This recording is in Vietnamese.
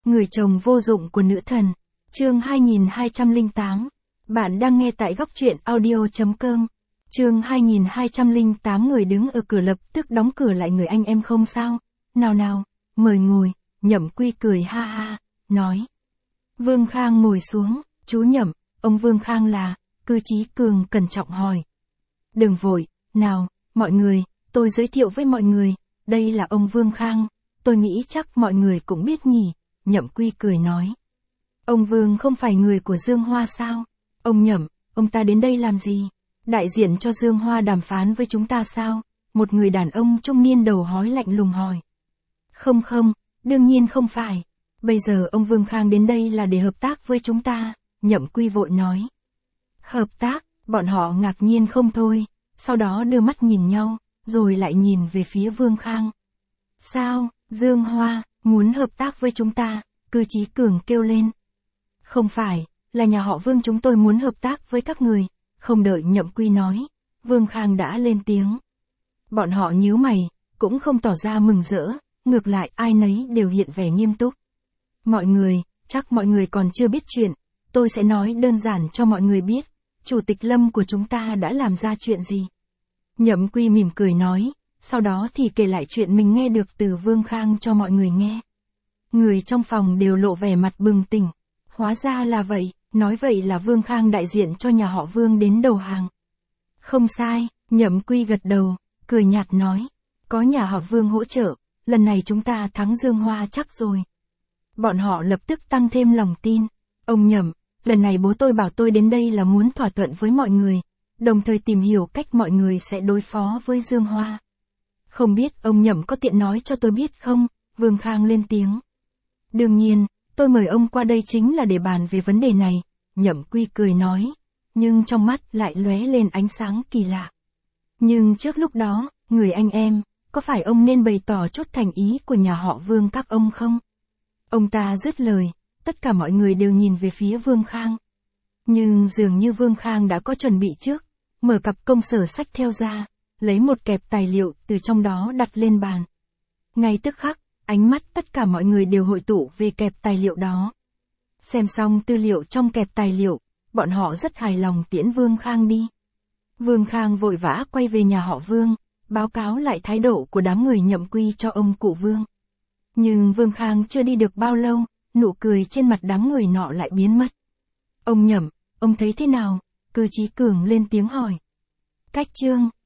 Người chồng vô dụng của nữ thần. Chương 2208. Bạn đang nghe tại góc truyện audio.com. Chương 2208. Người đứng ở cửa lập tức đóng cửa lại. Người anh em không sao. Nào nào, mời ngồi. Nhậm Quy cười ha ha, nói. Vương Khang ngồi xuống. Chú Nhậm, ông Vương Khang là? Cư Chí Cường cẩn trọng hỏi. Đừng vội, nào, mọi người, tôi giới thiệu với mọi người, đây là ông Vương Khang, tôi nghĩ chắc mọi người cũng biết nhỉ. Nhậm Quy cười nói. Ông Vương không phải người của Dương Hoa sao? Ông Nhậm, ông ta đến đây làm gì? Đại diện cho Dương Hoa đàm phán với chúng ta sao? Một người đàn ông trung niên đầu hói lạnh lùng hỏi. Không không, đương nhiên không phải. Bây giờ ông Vương Khang đến đây là để hợp tác với chúng ta, Nhậm Quy vội nói. Hợp tác, bọn họ ngạc nhiên không thôi, sau đó đưa mắt nhìn nhau, rồi lại nhìn về phía Vương Khang. Sao, Dương Hoa, muốn hợp tác với chúng ta? Cư Chí Cường kêu lên. Không phải, là nhà họ Vương chúng tôi muốn hợp tác với các người. Không đợi Nhậm Quy nói, Vương Khang đã lên tiếng. Bọn họ nhíu mày, cũng không tỏ ra mừng rỡ, ngược lại ai nấy đều hiện vẻ nghiêm túc. Mọi người, chắc mọi người còn chưa biết chuyện, tôi sẽ nói đơn giản cho mọi người biết, Chủ tịch Lâm của chúng ta đã làm ra chuyện gì. Nhậm Quy mỉm cười nói, sau đó thì kể lại chuyện mình nghe được từ Vương Khang cho mọi người nghe. Người trong phòng đều lộ vẻ mặt bừng tỉnh. Hóa ra là vậy, nói vậy là Vương Khang đại diện cho nhà họ Vương đến đầu hàng. Không sai, Nhậm Quy gật đầu, cười nhạt nói. Có nhà họ Vương hỗ trợ, lần này chúng ta thắng Dương Hoa chắc rồi. Bọn họ lập tức tăng thêm lòng tin. Ông Nhậm, lần này bố tôi bảo tôi đến đây là muốn thỏa thuận với mọi người, đồng thời tìm hiểu cách mọi người sẽ đối phó với Dương Hoa. Không biết ông Nhậm có tiện nói cho tôi biết không? Vương Khang lên tiếng. Đương nhiên, tôi mời ông qua đây chính là để bàn về vấn đề này, Nhậm Quy cười nói, nhưng trong mắt lại lóe lên ánh sáng kỳ lạ. Nhưng trước lúc đó, người anh em, có phải ông nên bày tỏ chút thành ý của nhà họ Vương các ông không? Ông ta dứt lời, tất cả mọi người đều nhìn về phía Vương Khang. Nhưng dường như Vương Khang đã có chuẩn bị trước, mở cặp công sở sách theo ra, lấy một kẹp tài liệu từ trong đó đặt lên bàn. Ngay tức khắc, ánh mắt tất cả mọi người đều hội tụ về kẹp tài liệu đó. Xem xong tư liệu trong kẹp tài liệu, bọn họ rất hài lòng tiễn Vương Khang đi. Vương Khang vội vã quay về nhà họ Vương, báo cáo lại thái độ của đám người Nhậm Quy cho ông cụ Vương. Nhưng Vương Khang chưa đi được bao lâu, nụ cười trên mặt đám người nọ lại biến mất. Ông Nhậm, ông thấy thế nào? Cư Chí Cường lên tiếng hỏi. Cách chương